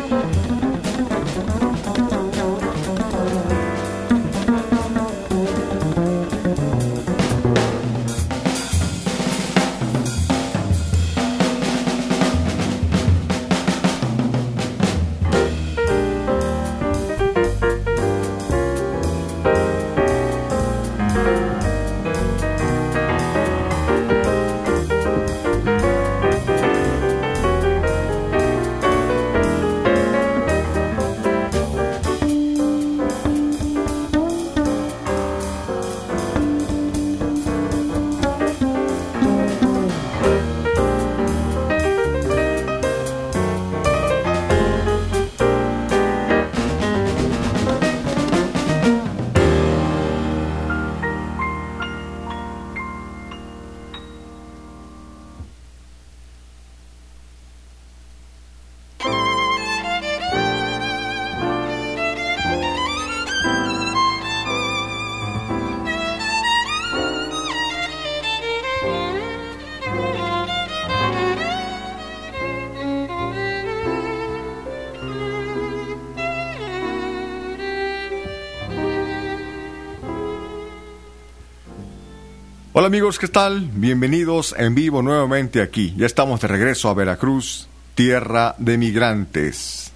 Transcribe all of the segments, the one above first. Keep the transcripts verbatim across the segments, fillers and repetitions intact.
Hola amigos, ¿qué tal? Bienvenidos en vivo nuevamente aquí. Ya estamos de regreso a Veracruz, tierra de migrantes.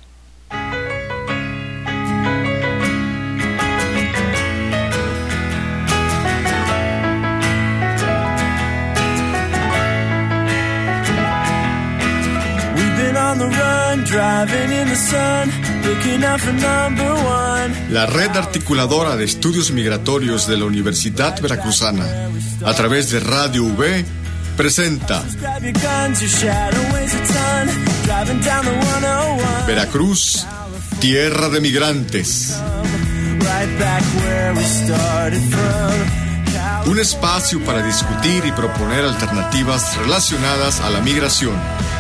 La red articuladora de estudios migratorios de la Universidad Veracruzana, a través de Radio V, presenta Veracruz, tierra de migrantes. Un espacio para discutir y proponer alternativas relacionadas a la migración.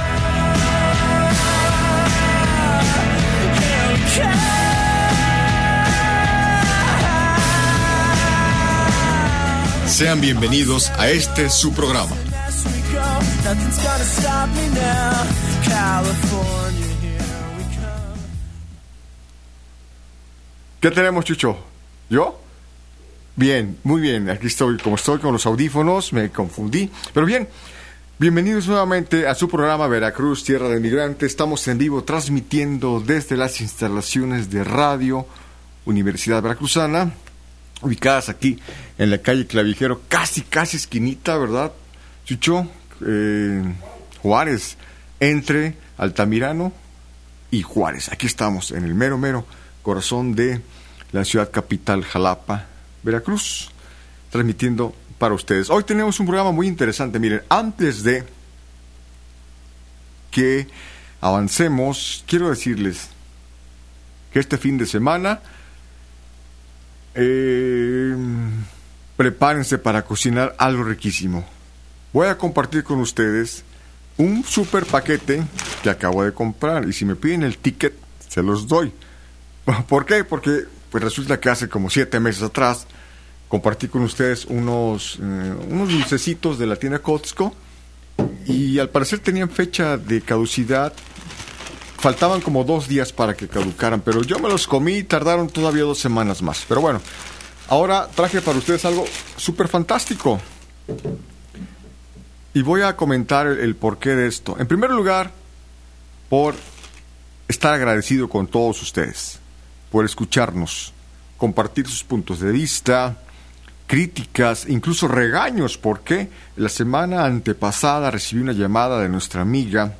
Sean bienvenidos a este su programa. ¿Qué tenemos, Chucho? ¿Yo? Bien, muy bien. Aquí estoy, como estoy con los audífonos, me confundí. Pero bien, bienvenidos nuevamente a su programa Veracruz, tierra de migrantes. Estamos en vivo transmitiendo desde las instalaciones de Radio Universidad Veracruzana, ubicadas aquí en la calle Clavijero, casi, casi esquinita, ¿verdad, Chucho? Eh, Juárez, entre Altamirano y Juárez. Aquí estamos, en el mero, mero corazón de la ciudad capital, Jalapa, Veracruz, transmitiendo para ustedes. Hoy tenemos un programa muy interesante. Miren, antes de que avancemos, quiero decirles que este fin de semana Eh, prepárense para cocinar algo riquísimo. Voy a compartir con ustedes un super paquete que acabo de comprar, y si me piden el ticket se los doy. ¿Por qué? Porque pues resulta que hace como siete meses atrás compartí con ustedes unos eh, unos dulcecitos de la tienda Costco, y al parecer tenían fecha de caducidad. Faltaban como dos días para que caducaran, pero yo me los comí y tardaron todavía dos semanas más. Pero bueno, ahora traje para ustedes algo súper fantástico. Y voy a comentar el, el porqué de esto. En primer lugar, por estar agradecido con todos ustedes, por escucharnos, compartir sus puntos de vista, críticas, incluso regaños, porque la semana antepasada recibí una llamada de nuestra amiga,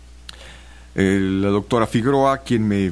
la doctora Figueroa, quien me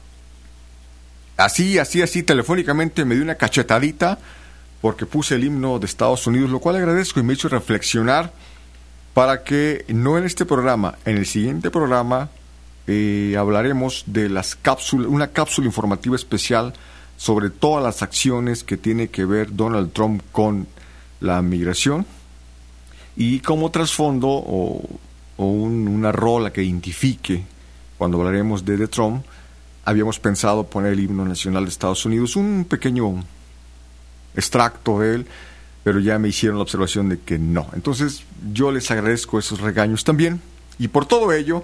así, así, así telefónicamente me dio una cachetadita porque puse el himno de Estados Unidos, lo cual agradezco, y me hizo reflexionar para que no en este programa, en el siguiente programa eh, hablaremos de las cápsulas, una cápsula informativa especial sobre todas las acciones que tiene que ver Donald Trump con la migración, y como trasfondo o o un, una rola que identifique cuando hablaremos de, de Trump, habíamos pensado poner el himno nacional de Estados Unidos, un pequeño extracto de él, pero ya me hicieron la observación de que no. Entonces yo les agradezco esos regaños también, y por todo ello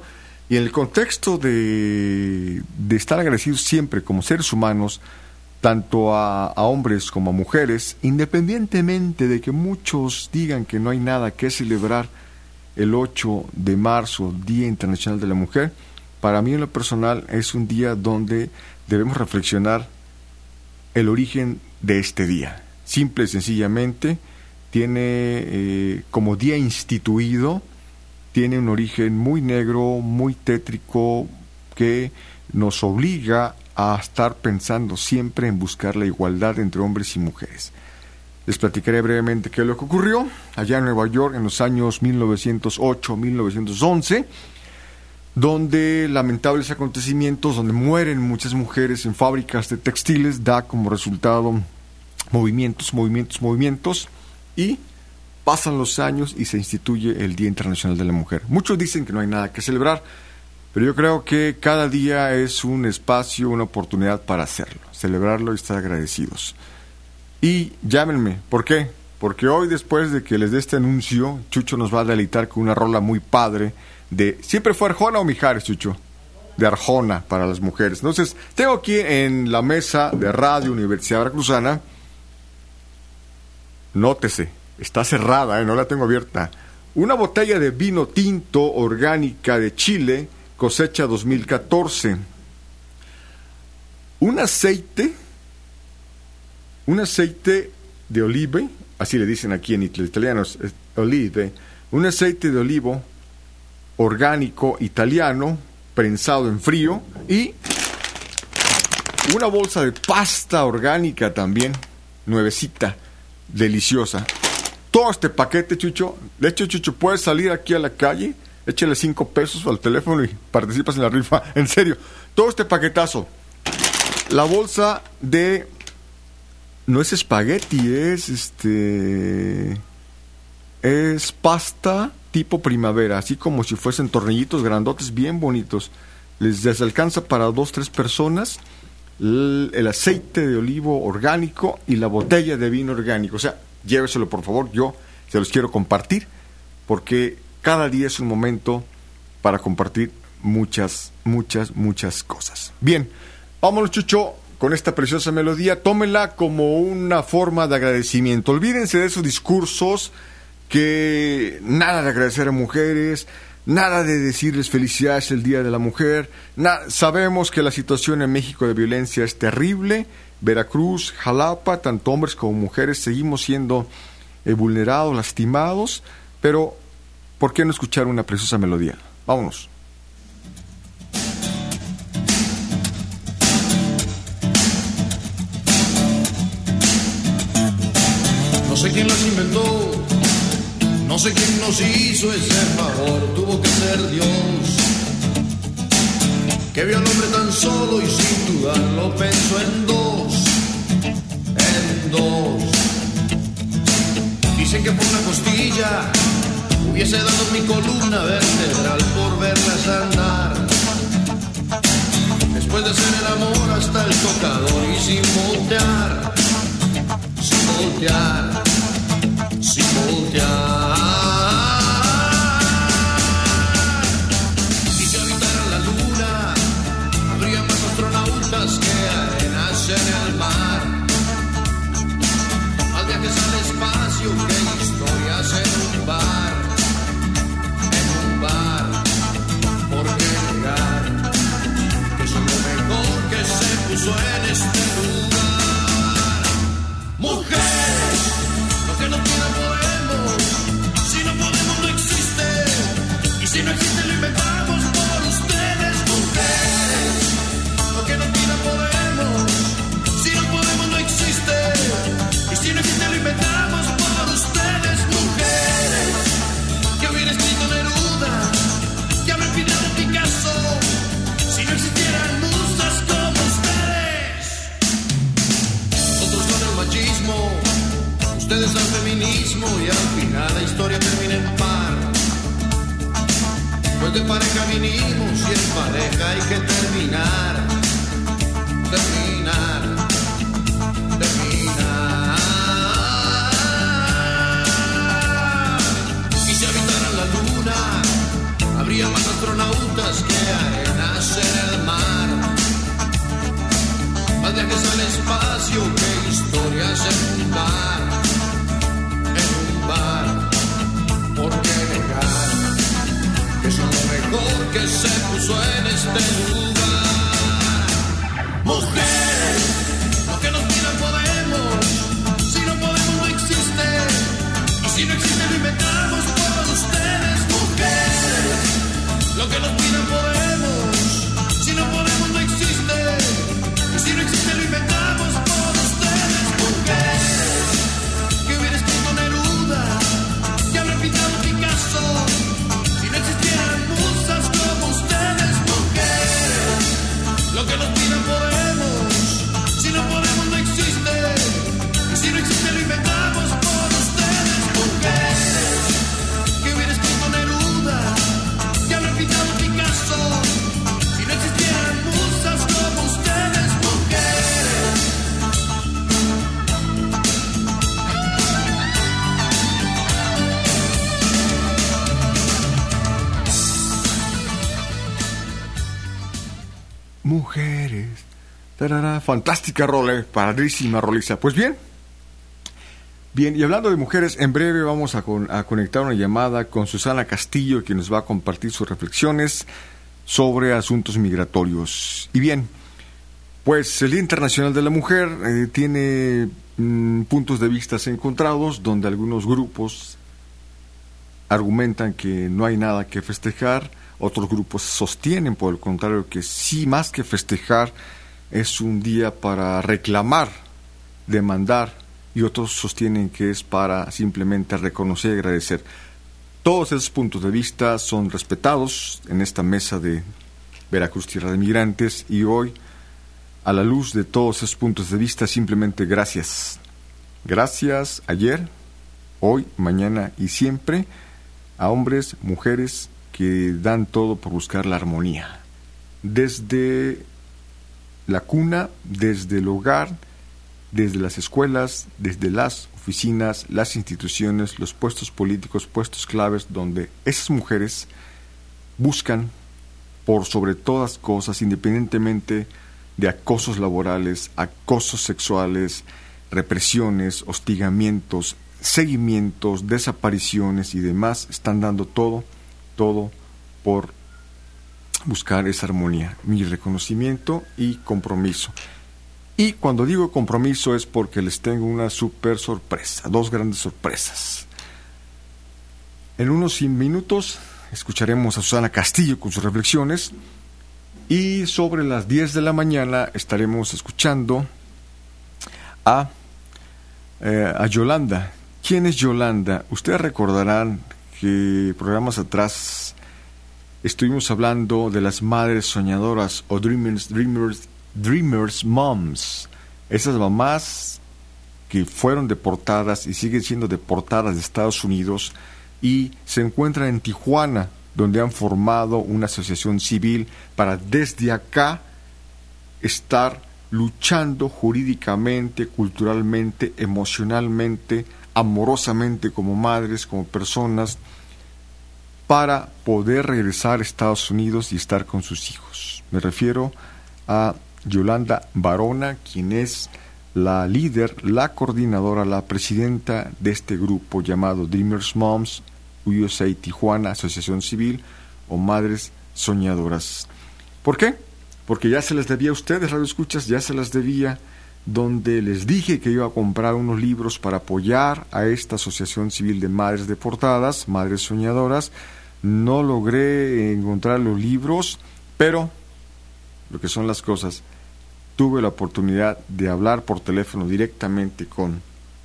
Y en el contexto de, de estar agradecidos siempre como seres humanos, tanto a, a hombres como a mujeres, independientemente de que muchos digan que no hay nada que celebrar el ocho de marzo, Día Internacional de la Mujer, para mí en lo personal es un día donde debemos reflexionar el origen de este día. Simple y sencillamente, tiene eh, como día instituido, tiene un origen muy negro, muy tétrico, que nos obliga a estar pensando siempre en buscar la igualdad entre hombres y mujeres. Les platicaré brevemente qué es lo que ocurrió allá en Nueva York en los años mil novecientos ocho a mil novecientos once, donde lamentables acontecimientos, donde mueren muchas mujeres en fábricas de textiles, da como resultado movimientos, movimientos, movimientos, y pasan los años y se instituye el Día Internacional de la Mujer. Muchos dicen que no hay nada que celebrar, pero yo creo que cada día es un espacio, una oportunidad para hacerlo, celebrarlo y estar agradecidos. Y llámenme, ¿por qué? Porque hoy, después de que les dé este anuncio, Chucho nos va a deleitar con una rola muy padre de... ¿Siempre fue Arjona o Mijares, Chucho? De Arjona para las mujeres. Entonces, tengo aquí en la mesa de Radio Universidad Veracruzana, nótese, está cerrada, ¿eh? No la tengo abierta, una botella de vino tinto orgánica de Chile, cosecha dos mil catorce, un aceite, un aceite de olive, así le dicen aquí en italiano, olive, un aceite de olivo orgánico italiano, prensado en frío, y una bolsa de pasta orgánica también, nuevecita, deliciosa. Todo este paquete, Chucho, de hecho, Chucho, puedes salir aquí a la calle, échale cinco pesos al teléfono y participas en la rifa, en serio, todo este paquetazo. La bolsa de... no es espagueti, es este... es pasta tipo primavera, así como si fuesen tornillitos grandotes bien bonitos. Les, les alcanza para dos, tres personas. El, el aceite de olivo orgánico y la botella de vino orgánico. O sea, lléveselo por favor, yo se los quiero compartir, porque cada día es un momento para compartir muchas, muchas, muchas cosas. Bien, vámonos, Chucho, con esta preciosa melodía. Tómenla como una forma de agradecimiento. Olvídense de esos discursos que nada de agradecer a mujeres, nada de decirles felicidades el Día de la Mujer. Na- sabemos que la situación en México de violencia es terrible. Veracruz, Jalapa, tanto hombres como mujeres seguimos siendo eh, vulnerados, lastimados, pero ¿por qué no escuchar una preciosa melodía? Vámonos. No sé quién las inventó, no sé quién nos hizo ese favor, tuvo que ser Dios, que vio al hombre tan solo y sin dudarlo pensó en dos, en dos. Dicen que por una costilla hubiese dado mi columna vertebral por verlas andar. Después de hacer el amor hasta el tocador y sin voltear, sin voltear, sin voltear. Y si habitaran la luna, habría más astronautas que arenas en el mar. Más viajes al espacio que historias en un bar, en un bar. ¿Por qué negar que soy lo mejor que se puso en este lugar? Mujeres, lo que no quiero podemos. Si no podemos no existe. Y si no existe lo inventamos por ustedes. Mujeres, lo que no quiero podemos. Si no podemos no existe. Y si no existe lo inventamos por ustedes. Mujeres, que hubiera escrito Neruda, que habrá pintado Picasso, si no existieran musas como ustedes. Nosotros con el machismo, ustedes al feminismo, y al final la historia termina en par. Pues de pareja vinimos y en pareja hay que terminar, terminar, terminar. Y si habitaran la luna, habría más astronautas que espacio que historias en un bar, en un bar. ¿Por qué negar que son lo mejor que se puso en este lugar? Mujeres, lo que nos pidan podemos. Si no podemos no existe. Y si no existe lo inventamos por ustedes. Mujeres, lo que nos pidan podemos. Si no podemos no existe. Y si no existe lo inventamos por ustedes. Mujeres, que hubiera escrito Neruda, que habrá pintado Picasso. Si no existieran musas como ustedes. Mujeres, lo que nos pidan podemos. Si no podemos no existe. Y si no existe lo inventamos por ustedes. Mujeres, que hubiera escrito Neruda, que habrá pintado Picasso. Si no existieran musas como ustedes. Mujeres. Mujeres. Tarara, fantástica rola, padrísima roliza. Pues bien, bien, y hablando de mujeres, en breve vamos a, con, a conectar una llamada con Susana Castillo, que nos va a compartir sus reflexiones sobre asuntos migratorios. Y bien, pues el Día Internacional de la Mujer eh, tiene mm, puntos de vista encontrados, donde algunos grupos argumentan que no hay nada que festejar, otros grupos sostienen, por el contrario, que sí, más que festejar, es un día para reclamar, demandar, y otros sostienen que es para simplemente reconocer y agradecer. Todos esos puntos de vista son respetados en esta mesa de Veracruz, Tierra de Migrantes, y hoy, a la luz de todos esos puntos de vista, simplemente gracias. Gracias ayer, hoy, mañana y siempre a hombres, mujeres que dan todo por buscar la armonía. Desde la cuna, desde el hogar, desde las escuelas, desde las oficinas, las instituciones, los puestos políticos, puestos claves, donde esas mujeres buscan por sobre todas cosas, independientemente de acosos laborales, acosos sexuales, represiones, hostigamientos, seguimientos, desapariciones y demás, están dando todo, todo por buscar esa armonía, mi reconocimiento y compromiso. Y cuando digo compromiso es porque les tengo una super sorpresa, dos grandes sorpresas. En unos cien minutos escucharemos a Susana Castillo con sus reflexiones, y sobre las diez de la mañana estaremos escuchando a, eh, a Yolanda. ¿Quién es Yolanda? Ustedes recordarán que programas atrás estuvimos hablando de las madres soñadoras o dreamers, dreamers, dreamers moms, esas mamás que fueron deportadas y siguen siendo deportadas de Estados Unidos y se encuentran en Tijuana, donde han formado una asociación civil para desde acá estar luchando jurídicamente, culturalmente, emocionalmente, amorosamente como madres, como personas, para poder regresar a Estados Unidos y estar con sus hijos. Me refiero a Yolanda Barona, quien es la líder, la coordinadora, la presidenta de este grupo llamado Dreamers Moms U S A Tijuana, Asociación Civil o Madres Soñadoras. ¿Por qué? Porque ya se les debía a ustedes, Radio Escuchas, ya se las debía, donde les dije que iba a comprar unos libros para apoyar a esta Asociación Civil de Madres Deportadas, Madres Soñadoras. No logré encontrar los libros, pero lo que son las cosas, tuve la oportunidad de hablar por teléfono directamente con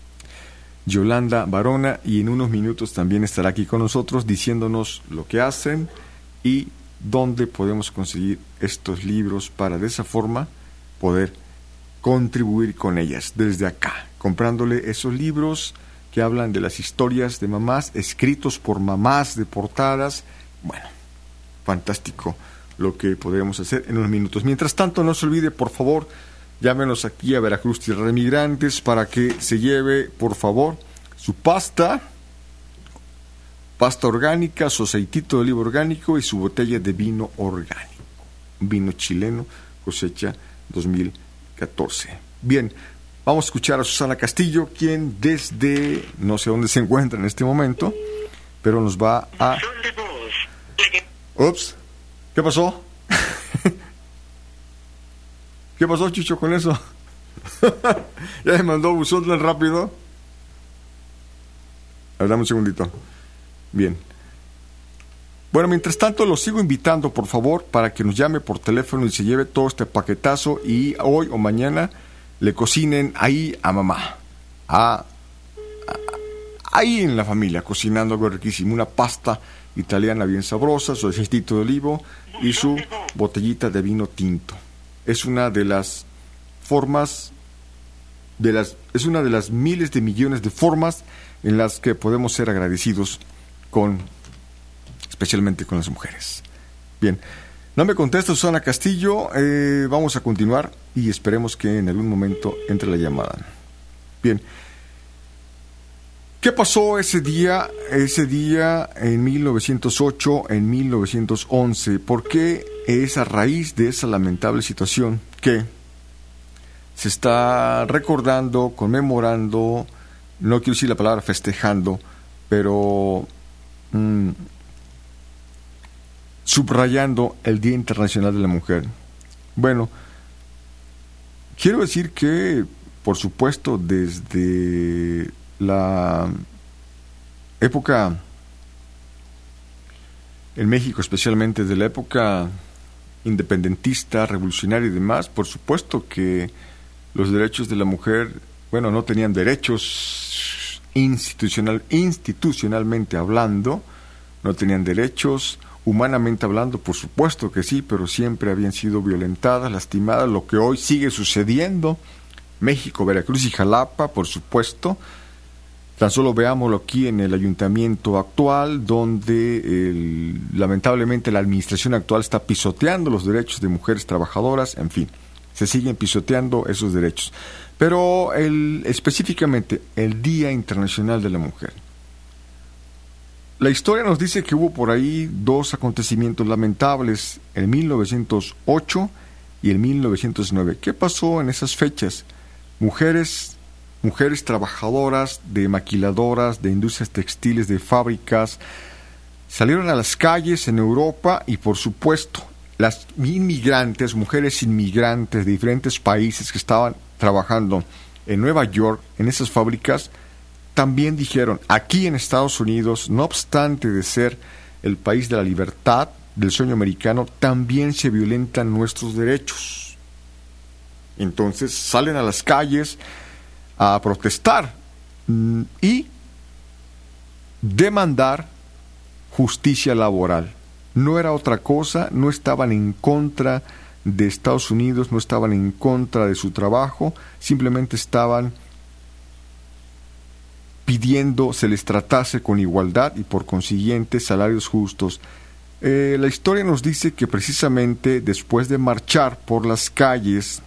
Yolanda Barona, y en unos minutos también estará aquí con nosotros diciéndonos lo que hacen y dónde podemos conseguir estos libros para de esa forma poder contribuir con ellas desde acá, comprándole esos libros que hablan de las historias de mamás, escritos por mamás deportadas. Bueno, fantástico lo que podemos hacer en unos minutos. Mientras tanto, no se olvide, por favor, llámenos aquí a Veracruz, Tierra de Migrantes, para que se lleve, por favor, su pasta, pasta orgánica, su aceitito de oliva orgánico y su botella de vino orgánico, vino chileno, cosecha dos mil catorce. Bien, vamos a escuchar a Susana Castillo, quien desde no sé dónde se encuentra en este momento, pero nos va a... Ups, ¿qué pasó? ¿Qué pasó, Chucho, con eso? Ya me mandó buzón tan rápido. A ver, dame un segundito. Bien. Bueno, mientras tanto, los sigo invitando, por favor, para que nos llame por teléfono y se lleve todo este paquetazo y hoy o mañana le cocinen ahí a mamá. A, a, ahí en la familia, cocinando algo riquísimo. Una pasta italiana bien sabrosa, su aceitito de olivo y su botellita de vino tinto. Es una de las formas, de las, es una de las miles de millones de formas en las que podemos ser agradecidos con, especialmente con las mujeres. Bien, no me contesta Susana Castillo, eh, vamos a continuar y esperemos que en algún momento entre la llamada. Bien, ¿qué pasó ese día, ese día en mil novecientos ocho, en mil novecientos once? ¿Por qué es a raíz de esa lamentable situación que se está recordando, conmemorando, no quiero decir la palabra festejando, pero mmm, subrayando el Día Internacional de la Mujer? Bueno, quiero decir que, por supuesto, desde la época en México, especialmente de la época independentista, revolucionaria y demás, por supuesto que los derechos de la mujer, bueno, no tenían derechos institucional, institucionalmente hablando, no tenían derechos, humanamente hablando, por supuesto que sí, pero siempre habían sido violentadas, lastimadas, lo que hoy sigue sucediendo. México, Veracruz y Jalapa, por supuesto. Tan solo veámoslo aquí en el ayuntamiento actual, donde el, lamentablemente la administración actual está pisoteando los derechos de mujeres trabajadoras, en fin, se siguen pisoteando esos derechos. Pero el, específicamente el Día Internacional de la Mujer. La historia nos dice que hubo por ahí dos acontecimientos lamentables, en mil novecientos ocho y en mil novecientos nueve. ¿Qué pasó en esas fechas? Mujeres... Mujeres trabajadoras de maquiladoras, de industrias textiles, de fábricas, salieron a las calles en Europa y, por supuesto, las inmigrantes, mujeres inmigrantes de diferentes países que estaban trabajando en Nueva York, en esas fábricas, también dijeron, aquí en Estados Unidos, no obstante de ser el país de la libertad, del sueño americano, también se violentan nuestros derechos. Entonces salen a las calles a protestar y demandar justicia laboral. No era otra cosa, no estaban en contra de Estados Unidos, no estaban en contra de su trabajo, simplemente estaban pidiendo se les tratase con igualdad y por consiguiente salarios justos. Eh, la historia nos dice que precisamente después de marchar por las calles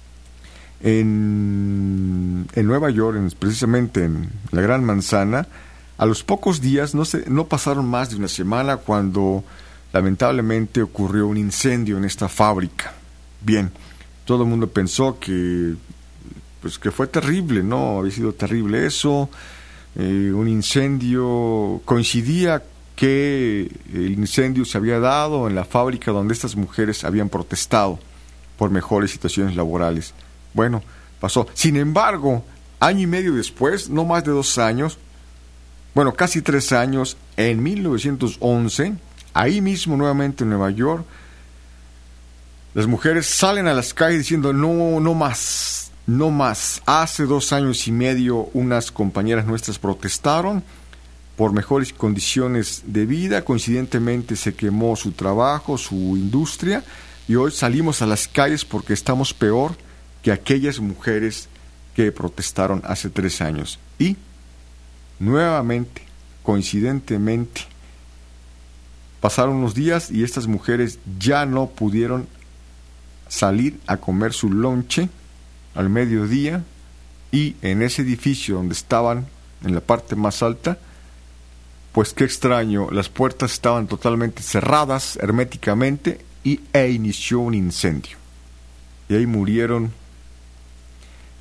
En, en Nueva York, en, precisamente en la Gran Manzana, a los pocos días, no, se, no pasaron más de una semana, cuando lamentablemente ocurrió un incendio en esta fábrica. Bien, todo el mundo pensó que, pues, que fue terrible, ¿no? Había sido terrible eso, eh, un incendio, coincidía que el incendio se había dado en la fábrica donde estas mujeres habían protestado por mejores situaciones laborales. Bueno, pasó. Sin embargo, año y medio después, no más de dos años, bueno, casi tres años, en mil novecientos once, ahí mismo nuevamente en Nueva York, las mujeres salen a las calles diciendo no, no más, no más. Hace dos años y medio unas compañeras nuestras protestaron por mejores condiciones de vida, coincidentemente se quemó su trabajo, su industria, y hoy salimos a las calles porque estamos peor que aquellas mujeres que protestaron hace tres años. Y, nuevamente, coincidentemente, pasaron unos días y estas mujeres ya no pudieron salir a comer su lonche al mediodía, y en ese edificio donde estaban, en la parte más alta, pues qué extraño, las puertas estaban totalmente cerradas herméticamente y, e inició un incendio. Y ahí murieron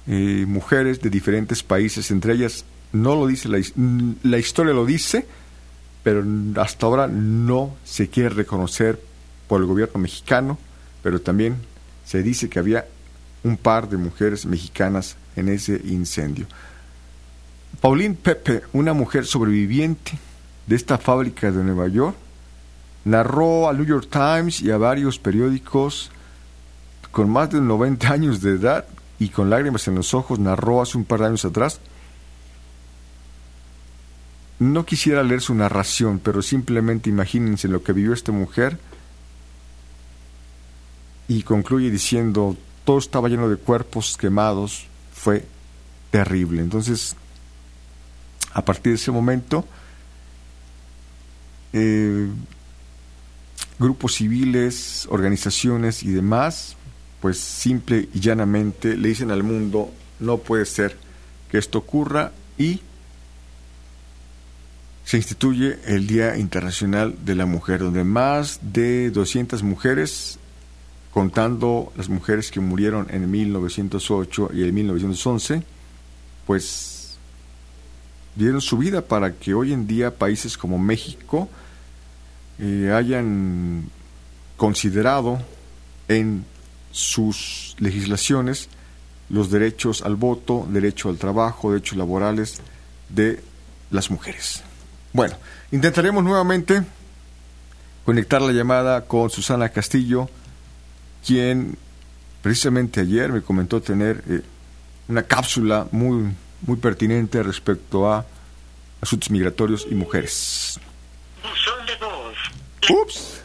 eh, mujeres de diferentes países, entre ellas, no lo dice, la, la historia lo dice, pero hasta ahora no se quiere reconocer por el gobierno mexicano, pero también se dice que había un par de mujeres mexicanas en ese incendio. Pauline Pepe, una mujer sobreviviente de esta fábrica de Nueva York, narró al New York Times y a varios periódicos con más de noventa años de edad y con lágrimas en los ojos, narró hace un par de años atrás. No quisiera leer su narración, pero simplemente imagínense lo que vivió esta mujer, y concluye diciendo: todo estaba lleno de cuerpos quemados, fue terrible. Entonces, a partir de ese momento, eh, grupos civiles, organizaciones y demás, pues simple y llanamente le dicen al mundo: no puede ser que esto ocurra, y se instituye el Día Internacional de la Mujer, donde más de doscientas mujeres, contando las mujeres que murieron en mil novecientos ocho y en mil novecientos once, pues dieron su vida para que hoy en día países como México eh, hayan considerado en sus legislaciones los derechos al voto, derecho al trabajo, derechos laborales de las mujeres. Bueno, intentaremos nuevamente conectar la llamada con Susana Castillo, quien precisamente ayer me comentó tener eh, una cápsula muy, muy pertinente respecto a asuntos migratorios y mujeres. Buzón de voz. Ups.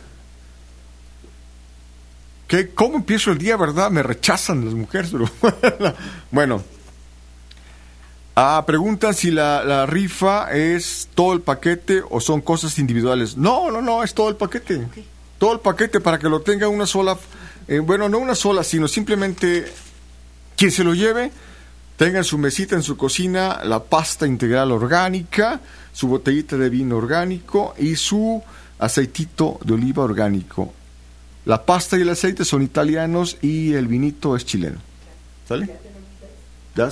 ¿Qué, ¿Cómo empiezo el día, verdad? Me rechazan las mujeres, pero bueno. Ah, preguntan si la, la rifa es todo el paquete o son cosas individuales. No, no, no, es todo el paquete. Okay. Todo el paquete para que lo tenga una sola, eh, bueno, no una sola, sino simplemente quien se lo lleve, tenga en su mesita, en su cocina, la pasta integral orgánica, su botellita de vino orgánico y su aceitito de oliva orgánico. La pasta y el aceite son italianos y el vinito es chileno. ¿Sale? ¿Ya?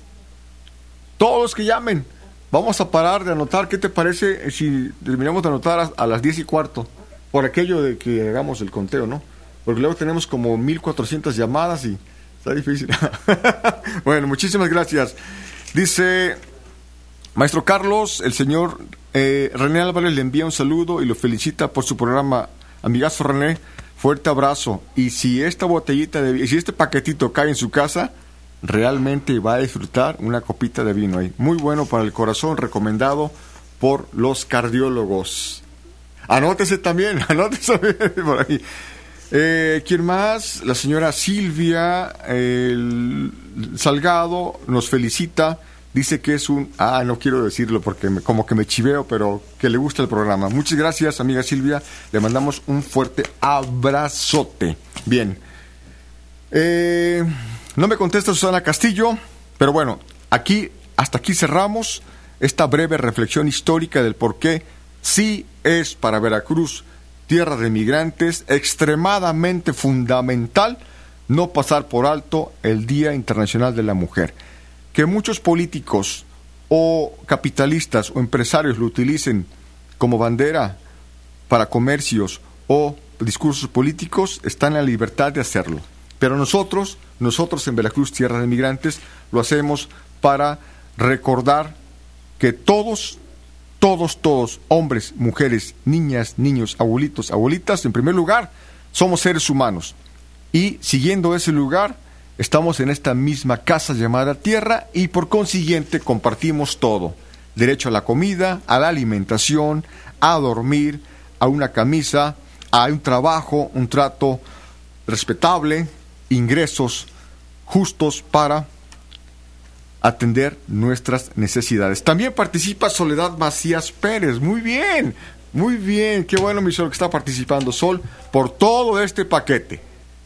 Todos los que llamen. Vamos a parar de anotar. ¿Qué te parece si terminamos de anotar a, a las diez y cuarto? Por aquello de que hagamos el conteo, ¿no? Porque luego tenemos como mil cuatrocientas llamadas y está difícil. Bueno, muchísimas gracias. Dice Maestro Carlos, el señor eh, René Álvarez le envía un saludo y lo felicita por su programa. Amigazo René, fuerte abrazo. Y si esta botellita de si este paquetito cae en su casa, realmente va a disfrutar una copita de vino ahí. Muy bueno para el corazón, recomendado por los cardiólogos. Anótese también, anótese por ahí. Eh, ¿Quién más? La señora Silvia el Salgado nos felicita. Dice que es un... Ah, no quiero decirlo porque me, como que me chiveo, pero que le gusta el programa. Muchas gracias, amiga Silvia. Le mandamos un fuerte abrazote. Bien. Eh... No me contesta Susana Castillo, pero bueno, aquí, hasta aquí cerramos esta breve reflexión histórica del por qué sí es para Veracruz, tierra de migrantes, extremadamente fundamental no pasar por alto el Día Internacional de la Mujer. Que muchos políticos o capitalistas o empresarios lo utilicen como bandera para comercios o discursos políticos, están en la libertad de hacerlo. Pero nosotros, nosotros en Veracruz, tierra de migrantes, lo hacemos para recordar que todos, todos, todos, hombres, mujeres, niñas, niños, abuelitos, abuelitas, en primer lugar, somos seres humanos. Y siguiendo ese lugar, estamos en esta misma casa llamada tierra y por consiguiente compartimos todo. Derecho a la comida, a la alimentación, a dormir, a una camisa, a un trabajo, un trato respetable, ingresos justos para atender nuestras necesidades. También participa Soledad Macías Pérez. Muy bien, muy bien. Qué bueno, mi Sol, que está participando, Sol, por todo este paquete.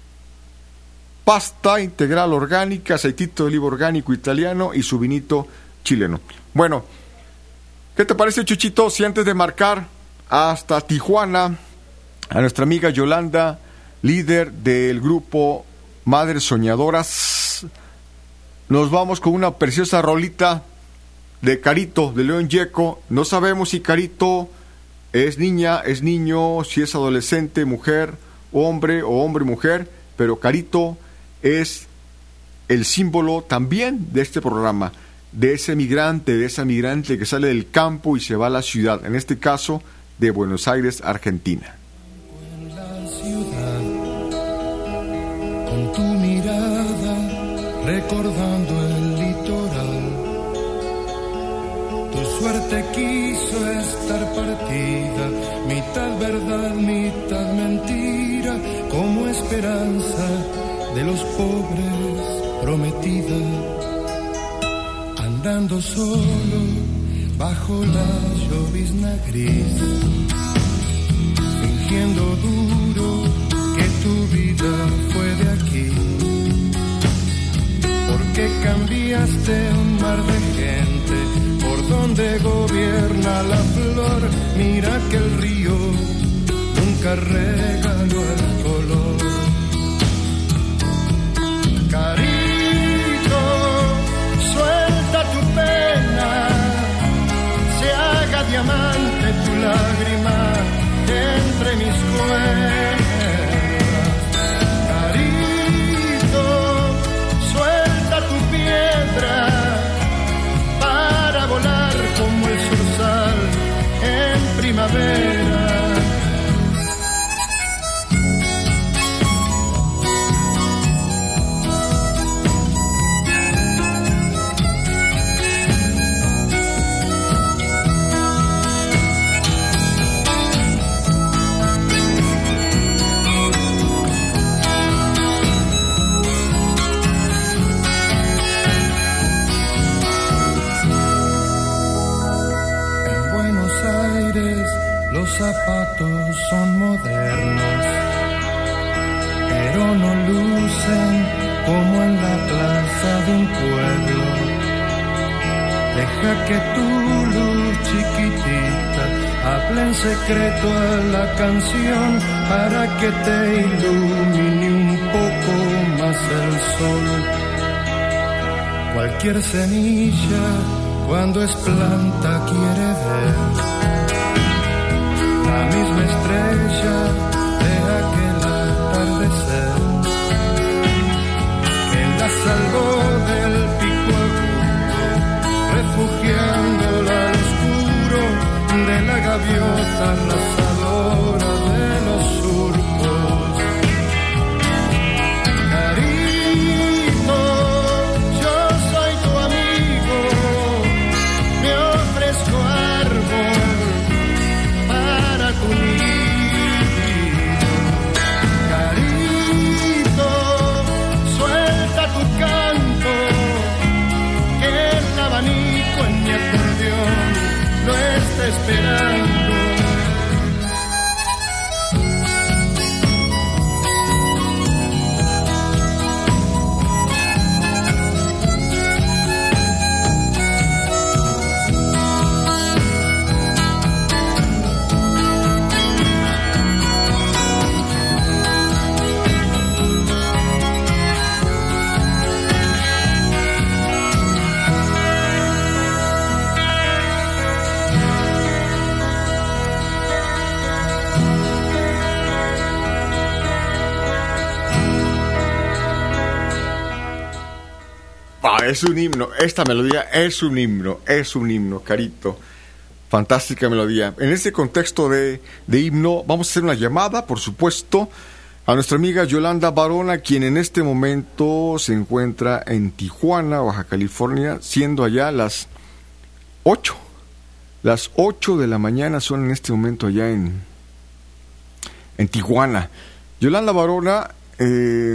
Pasta integral orgánica, aceitito de oliva orgánico italiano y su vinito chileno. Bueno, ¿qué te parece, Chuchito, si antes de marcar hasta Tijuana a nuestra amiga Yolanda, líder del grupo Madres Soñadoras, nos vamos con una preciosa rolita de Carito, de León Gieco. No sabemos si Carito es niña, es niño, si es adolescente, mujer, hombre o hombre, mujer, pero Carito es el símbolo también de este programa, de ese migrante, de esa migrante que sale del campo y se va a la ciudad, en este caso de Buenos Aires, Argentina. En la ciudad, con tu mirada, recordando el litoral, tu suerte quiso estar partida, mitad verdad, mitad mentira, como esperanza de los pobres prometida, andando solo bajo la llovizna gris, fingiendo duro que tu vida fue de aquí, porque cambiaste un mar de gente por donde gobierna la flor. Mira que el río nunca regaló el color. Carito, suelta tu pena, se haga diamante tu lágrima entre mis cuerdas. Carito, suelta tu piedra para volar como el zorzal en primavera. Los zapatos son modernos, pero no lucen como en la plaza de un pueblo. Deja que tu luz chiquitita hable en secreto a la canción para que te ilumine un poco más el sol. Cualquier semilla cuando es planta quiere ver la misma estrella de aquel atardecer que la salvó del pico agudo, refugiándola al oscuro de la gaviota arrasadora de los surcos. Carito, yo soy tu amigo, me ofrezco árbol tu nido. Carito, suelta tu canto, que el abanico en mi acordeón lo está esperando. Es un himno, esta melodía es un himno, es un himno, Carito. Fantástica melodía. En este contexto de, de himno, vamos a hacer una llamada, por supuesto, a nuestra amiga Yolanda Barona, quien en este momento se encuentra en Tijuana, Baja California, siendo allá las ocho. Las ocho de la mañana son en este momento allá en, en Tijuana. Yolanda Barona eh,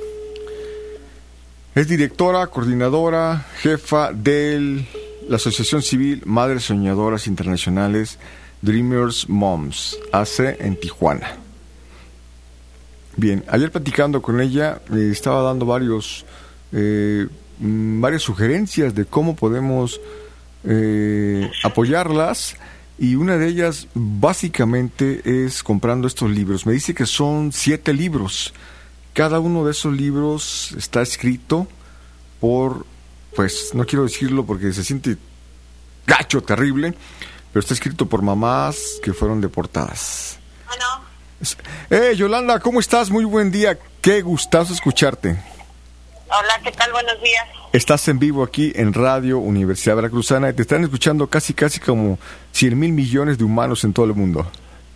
es directora, coordinadora, jefa de la Asociación Civil Madres Soñadoras Internacionales Dreamers Moms, A C en Tijuana. Bien, ayer platicando con ella, eh, estaba dando varios, eh, varias sugerencias de cómo podemos eh, apoyarlas, y una de ellas básicamente es comprando estos libros. Me dice que son siete libros. Cada uno de esos libros está escrito por pues no quiero decirlo porque se siente gacho, terrible, pero está escrito por mamás que fueron deportadas. Bueno. Eh, Yolanda, ¿cómo estás? Muy buen día, qué gustazo escucharte. Hola, ¿qué tal? Buenos días. Estás en vivo aquí en Radio Universidad Veracruzana y te están escuchando casi, casi como cien mil millones de humanos en todo el mundo.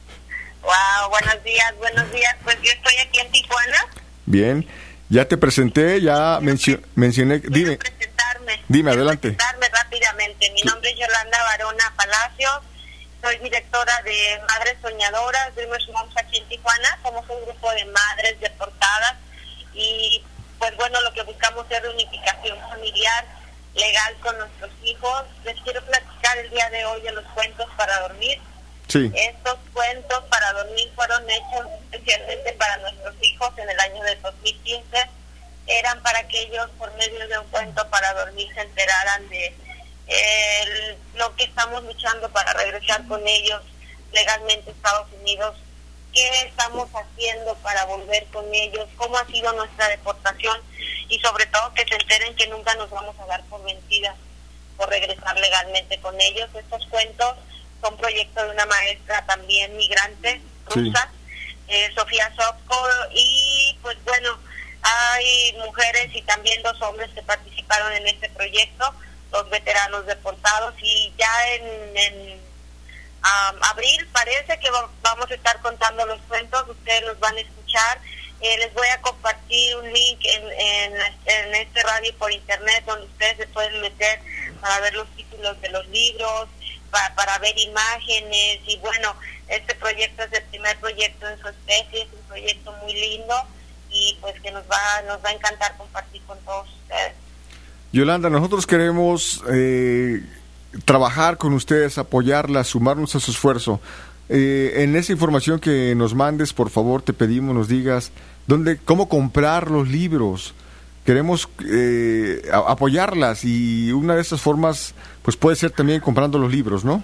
Wow, buenos días, buenos días. Pues yo estoy aquí en Tijuana. Bien, ya te presenté, ya mencio- mencioné... Dime, presentarme. dime, adelante. Presentarme rápidamente. Mi nombre es Yolanda Barona Palacios. Soy directora de Madres Soñadoras, Dreamers Moms aquí en Tijuana. Somos un grupo de madres deportadas y pues bueno, lo que buscamos es reunificación familiar, legal con nuestros hijos. Les quiero platicar el día de hoy de los cuentos para dormir. Sí. Estos cuentos para dormir fueron hechos especialmente para nuestros hijos en el año de dos mil quince. Eran para que ellos, por medio de un cuento para dormir, se enteraran de eh, lo que estamos luchando para regresar con ellos legalmente a Estados Unidos, qué estamos haciendo para volver con ellos, cómo ha sido nuestra deportación y sobre todo que se enteren que nunca nos vamos a dar por vencidas por regresar legalmente con ellos. Estos cuentos son proyecto de una maestra también migrante rusa, sí. eh, Sofía Sopko, y pues bueno, hay mujeres y también dos hombres que participaron en este proyecto, los veteranos deportados, y ya en, en um, abril parece que va, vamos a estar contando los cuentos, ustedes los van a escuchar. Eh, les voy a compartir un link en, en, en este radio por internet donde ustedes se pueden meter para ver los títulos de los libros, para, para ver imágenes, y bueno, este proyecto es el primer proyecto en su especie, es un proyecto muy lindo y pues que nos va, nos va a encantar compartir con todos ustedes. Yolanda, nosotros queremos eh, trabajar con ustedes, apoyarlas, sumarnos a su esfuerzo. Eh, en esa información que nos mandes, por favor, te pedimos, nos digas dónde, cómo comprar los libros. Queremos eh, a, apoyarlas y una de esas formas, pues puede ser también comprando los libros, ¿no?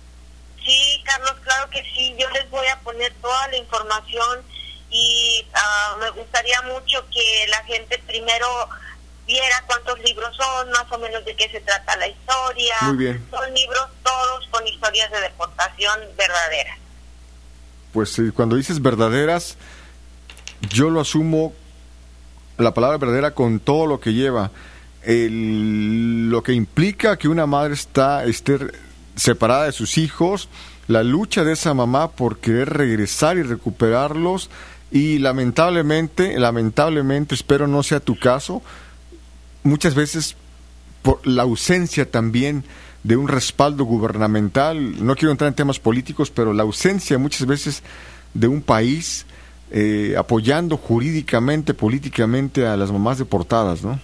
Sí, Carlos, claro que sí. Yo les voy a poner toda la información y uh, me gustaría mucho que la gente primero viera cuántos libros son, más o menos de qué se trata la historia. Muy bien. Son libros todos con historias de deportación verdaderas. Pues eh, cuando dices verdaderas, yo lo asumo, la palabra verdadera, con todo lo que lleva. El, lo que implica que una madre está esté separada de sus hijos, la lucha de esa mamá por querer regresar y recuperarlos, y lamentablemente, lamentablemente, espero no sea tu caso, muchas veces por la ausencia también de un respaldo gubernamental, no quiero entrar en temas políticos, pero la ausencia muchas veces de un país eh, apoyando jurídicamente, políticamente a las mamás deportadas, ¿no?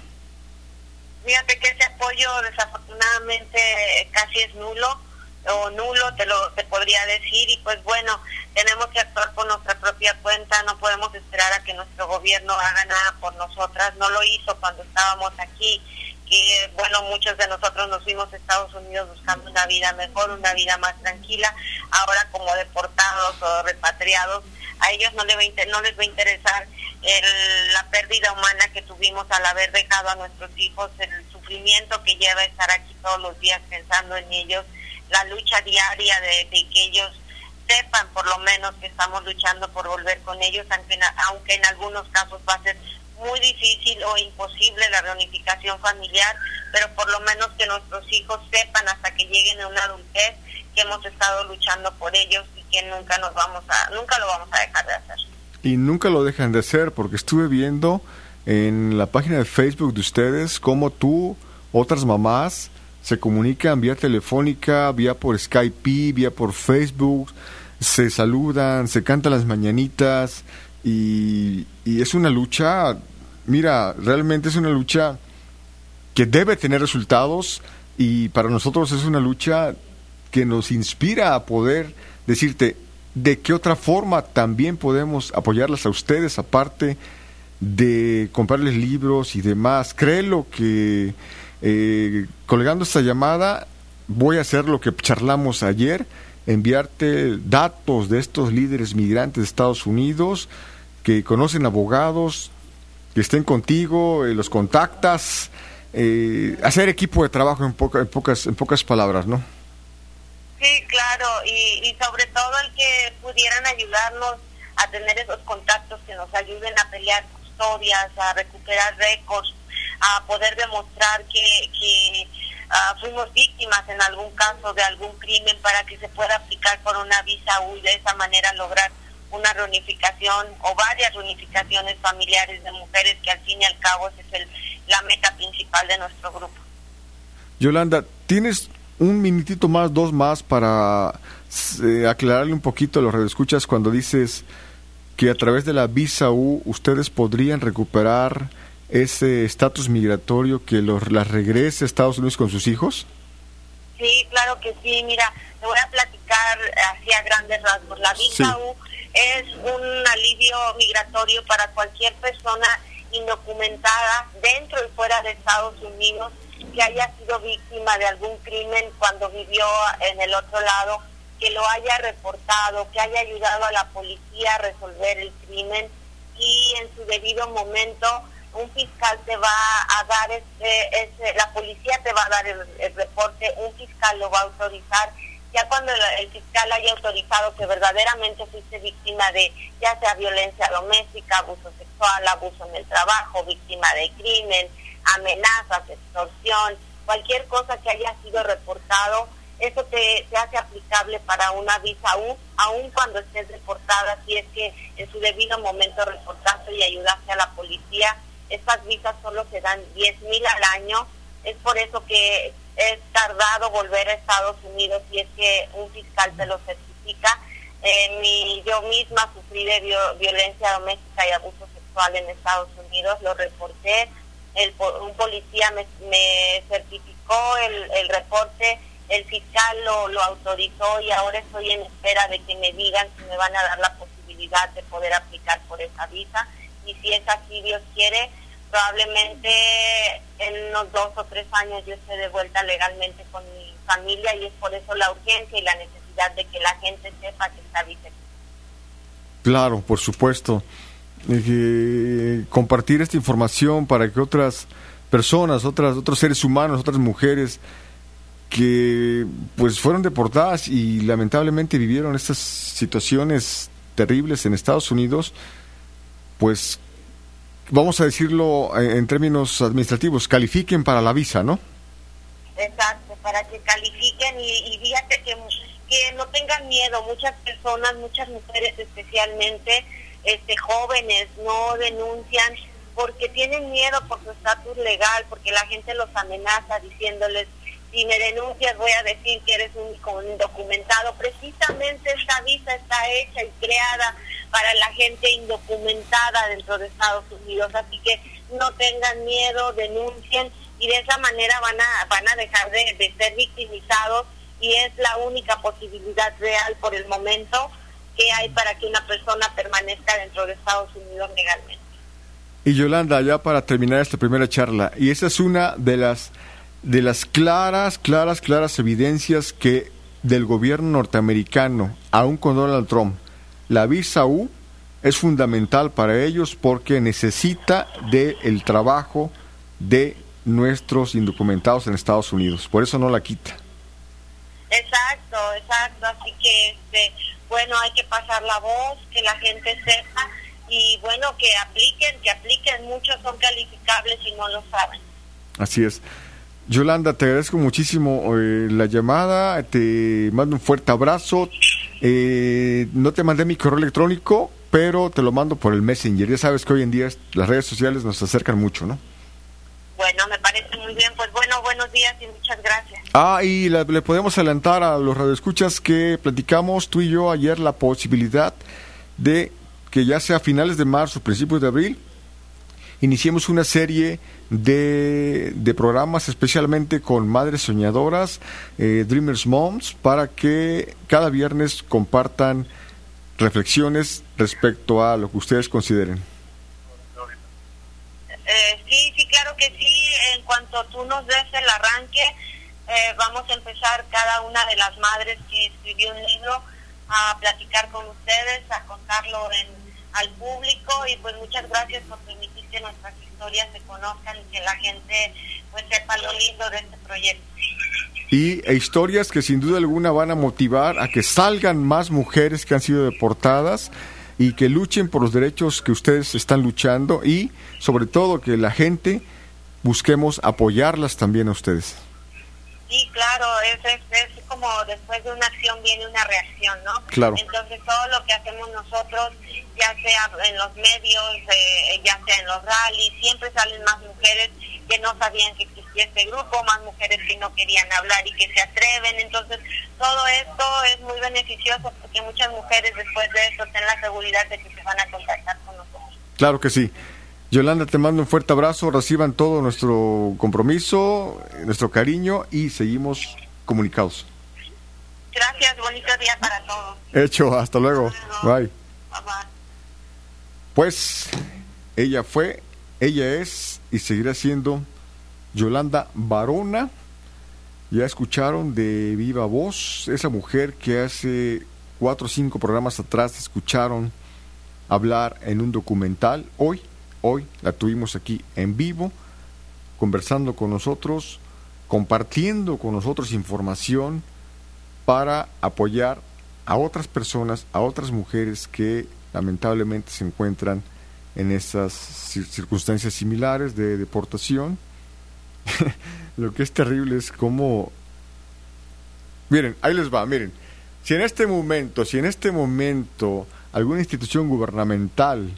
Fíjate que ese apoyo desafortunadamente casi es nulo, o nulo te lo te podría decir, y pues bueno, tenemos que actuar por nuestra propia cuenta, no podemos esperar a que nuestro gobierno haga nada por nosotras. No lo hizo cuando estábamos aquí, que bueno, muchos de nosotros nos fuimos a Estados Unidos buscando una vida mejor, una vida más tranquila. Ahora, como deportados o repatriados, a ellos no les va a, inter- no les va a interesar el, la pérdida humana que tuvimos al haber dejado a nuestros hijos, el sufrimiento que lleva estar aquí todos los días pensando en ellos, la lucha diaria de, de que ellos sepan por lo menos que estamos luchando por volver con ellos, aunque en, aunque en algunos casos va a ser muy difícil o imposible la reunificación familiar, pero por lo menos que nuestros hijos sepan hasta que lleguen a una adultez que hemos estado luchando por ellos y que nunca nos vamos a, nunca lo vamos a dejar de hacer. Y nunca lo dejan de hacer, porque estuve viendo en la página de Facebook de ustedes cómo tú, otras mamás, se comunican vía telefónica, vía por Skype, vía por Facebook, se saludan, se cantan las mañanitas, y, y es una lucha, mira, realmente es una lucha que debe tener resultados, y para nosotros es una lucha que nos inspira a poder decirte de qué otra forma también podemos apoyarlas a ustedes, aparte de comprarles libros y demás. Créelo que eh, colgando esta llamada voy a hacer lo que charlamos ayer, enviarte datos de estos líderes migrantes de Estados Unidos que conocen abogados, que estén contigo, eh, los contactas eh, hacer equipo de trabajo en, poca, en, pocas, en pocas palabras, ¿no? Sí, claro, y, y sobre todo el que pudieran ayudarnos a tener esos contactos que nos ayuden a pelear custodias, a recuperar récords, a poder demostrar que, que uh, fuimos víctimas en algún caso de algún crimen para que se pueda aplicar por una visa U y de esa manera lograr una reunificación o varias reunificaciones familiares de mujeres, que al fin y al cabo esa es el, la meta principal de nuestro grupo. Yolanda, ¿tienes un minutito más, dos más, para eh, aclararle un poquito a los radioescuchas cuando dices que a través de la visa U ustedes podrían recuperar ese estatus migratorio que los las regrese a Estados Unidos con sus hijos? Sí, claro que sí. Mira, te voy a platicar así a grandes rasgos. La visa sí. U es un alivio migratorio para cualquier persona indocumentada dentro y fuera de Estados Unidos que haya sido víctima de algún crimen cuando vivió en el otro lado, que lo haya reportado, que haya ayudado a la policía a resolver el crimen, y en su debido momento un fiscal te va a dar ese, ese la policía te va a dar el, el reporte, un fiscal lo va a autorizar. Ya cuando el, el fiscal haya autorizado que verdaderamente fuiste víctima de ya sea violencia doméstica, abuso sexual, abuso en el trabajo, víctima de crimen, amenazas, extorsión, cualquier cosa que haya sido reportado, eso te, te hace aplicable para una visa U, aun cuando estés deportada, si es que en su debido momento reportaste y ayudaste a la policía. Estas visas solo se dan diez mil al año, es por eso que es tardado volver a Estados Unidos si es que un fiscal te lo certifica. Eh, mi, yo misma sufrí de bio, violencia doméstica y abuso sexual en Estados Unidos, lo reporté, el, un policía me, me certificó el, el reporte, el fiscal lo, lo autorizó y ahora estoy en espera de que me digan si me van a dar la posibilidad de poder aplicar por esa visa, y si es así, Dios quiere, probablemente en unos dos o tres años yo esté de vuelta legalmente con mi familia, y es por eso la urgencia y la necesidad de que la gente sepa que está visa. Claro, por supuesto. Eh, compartir esta información para que otras personas, otras otros seres humanos, otras mujeres que pues fueron deportadas y lamentablemente vivieron estas situaciones terribles en Estados Unidos, pues vamos a decirlo en términos administrativos, califiquen para la visa, ¿no? Exacto, para que califiquen y, y fíjate que, que no tengan miedo. Muchas personas, muchas mujeres especialmente, este jóvenes, no denuncian porque tienen miedo por su estatus legal, porque la gente los amenaza diciéndoles: si me denuncias voy a decir que eres un indocumentado. Precisamente esta visa está hecha y creada para la gente indocumentada dentro de Estados Unidos, así que no tengan miedo, denuncien, y de esa manera van a van a dejar de, de ser victimizados, y es la única posibilidad real por el momento que hay para que una persona permanezca dentro de Estados Unidos legalmente. Y Yolanda, ya para terminar esta primera charla, y esa es una de las de las claras, claras, claras evidencias que del gobierno norteamericano, aún con Donald Trump, la visa U es fundamental para ellos porque necesita del trabajo de nuestros indocumentados en Estados Unidos, por eso no la quita. Exacto, exacto, así que este, bueno, hay que pasar la voz, que la gente sepa, y bueno, que apliquen, que apliquen, muchos son calificables y no lo saben. Así es. Yolanda, te agradezco muchísimo eh, la llamada, te mando un fuerte abrazo. Eh, no te mandé mi correo electrónico, pero te lo mando por el Messenger. Ya sabes que hoy en día las redes sociales nos acercan mucho, ¿no? Bueno, me parece muy bien. Pues bueno, buenos días y muchas gracias. Ah, y la, le podemos adelantar a los radioescuchas que platicamos tú y yo ayer la posibilidad de que ya sea a finales de marzo, principios de abril, iniciemos una serie de, de programas especialmente con madres soñadoras, eh, Dreamers Moms, para que cada viernes compartan reflexiones respecto a lo que ustedes consideren. Eh, sí, sí, claro que sí. En cuanto tú nos des el arranque, eh, vamos a empezar cada una de las madres que escribió un libro a platicar con ustedes, a contarlo en al público, y pues muchas gracias por permitir que nuestras historias se conozcan y que la gente pues sepa lo lindo de este proyecto. Y e historias que sin duda alguna van a motivar a que salgan más mujeres que han sido deportadas y que luchen por los derechos que ustedes están luchando y sobre todo que la gente busquemos apoyarlas también a ustedes. Sí, claro, es, es, es como después de una acción viene una reacción, ¿no? Claro. Entonces todo lo que hacemos nosotros, ya sea en los medios, eh, ya sea en los rallies, siempre salen más mujeres que no sabían que existía este grupo, más mujeres que no querían hablar y que se atreven. Entonces todo esto es muy beneficioso porque muchas mujeres después de eso tienen la seguridad de que se van a contactar con nosotros. Claro que sí. Yolanda, te mando un fuerte abrazo, reciban todo nuestro compromiso, nuestro cariño y seguimos comunicados. Gracias, bonito día para todos. Hecho, hasta luego. Hasta luego. Bye. Bye, bye. Pues ella fue, ella es y seguirá siendo Yolanda Barona. Ya escucharon de viva voz esa mujer que hace cuatro o cinco programas atrás escucharon hablar en un documental. Hoy Hoy la tuvimos aquí en vivo, conversando con nosotros, compartiendo con nosotros información para apoyar a otras personas, a otras mujeres que lamentablemente se encuentran en esas circunstancias similares de deportación. Lo que es terrible es cómo... Miren, ahí les va, miren. Si en este momento, si en este momento alguna institución gubernamental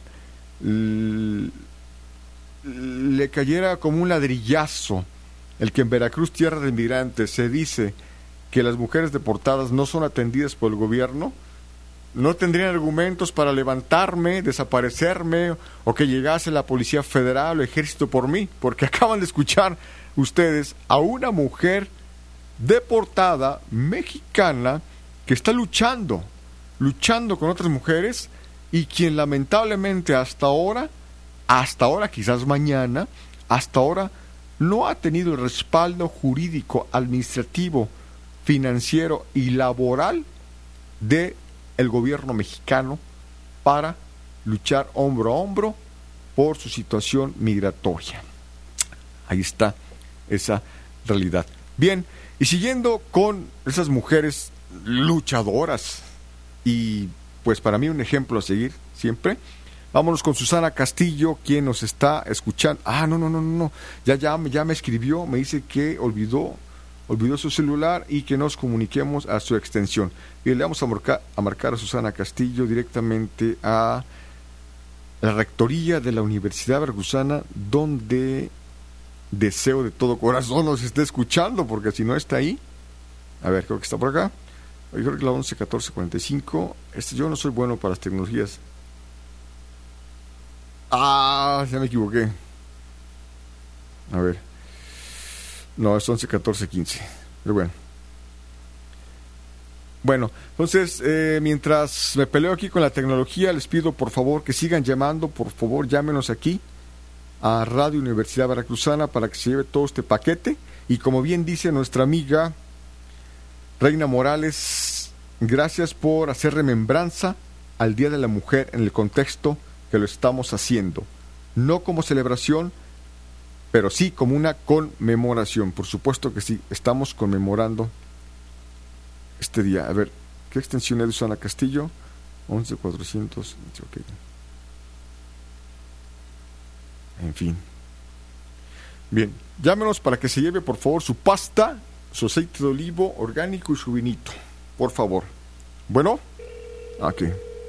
le cayera como un ladrillazo el que en Veracruz, tierra de inmigrantes, se dice que las mujeres deportadas no son atendidas por el gobierno, no tendrían argumentos para levantarme, desaparecerme o que llegase la Policía Federal o Ejército por mí, porque acaban de escuchar ustedes a una mujer deportada mexicana que está luchando, luchando con otras mujeres y quien lamentablemente hasta ahora, hasta ahora quizás mañana, hasta ahora no ha tenido el respaldo jurídico, administrativo, financiero y laboral de el gobierno mexicano para luchar hombro a hombro por su situación migratoria. Ahí está esa realidad. Bien, y siguiendo con esas mujeres luchadoras y pues para mí un ejemplo a seguir siempre. Vámonos con Susana Castillo, quien nos está escuchando. Ah, no, no, no, no, no. Ya, ya, ya me escribió, me dice que olvidó, olvidó su celular y que nos comuniquemos a su extensión. Y le vamos a marcar, a marcar a Susana Castillo directamente a la rectoría de la Universidad Veracruzana, donde deseo de todo corazón nos esté escuchando, porque si no está ahí, a ver, creo que está por acá. Yo creo que la once catorce cuarenta y cinco. Este, yo no soy bueno para las tecnologías. Ah, ya me equivoqué. A ver. No, es once catorce quince. Pero bueno. Bueno, entonces, eh, mientras me peleo aquí con la tecnología, les pido por favor que sigan llamando. Por favor, llámenos aquí a Radio Universidad Veracruzana para que se lleve todo este paquete. Y como bien dice nuestra amiga Reina Morales, gracias por hacer remembranza al Día de la Mujer en el contexto que lo estamos haciendo. No como celebración, pero sí como una conmemoración. Por supuesto que sí, estamos conmemorando este día. A ver, ¿qué extensión es de Susana Castillo? once cuatrocientos. Okay. En fin. Bien, llámenos para que se lleve por favor su pasta, su aceite de olivo orgánico y su vinito, por favor. Bueno, aquí.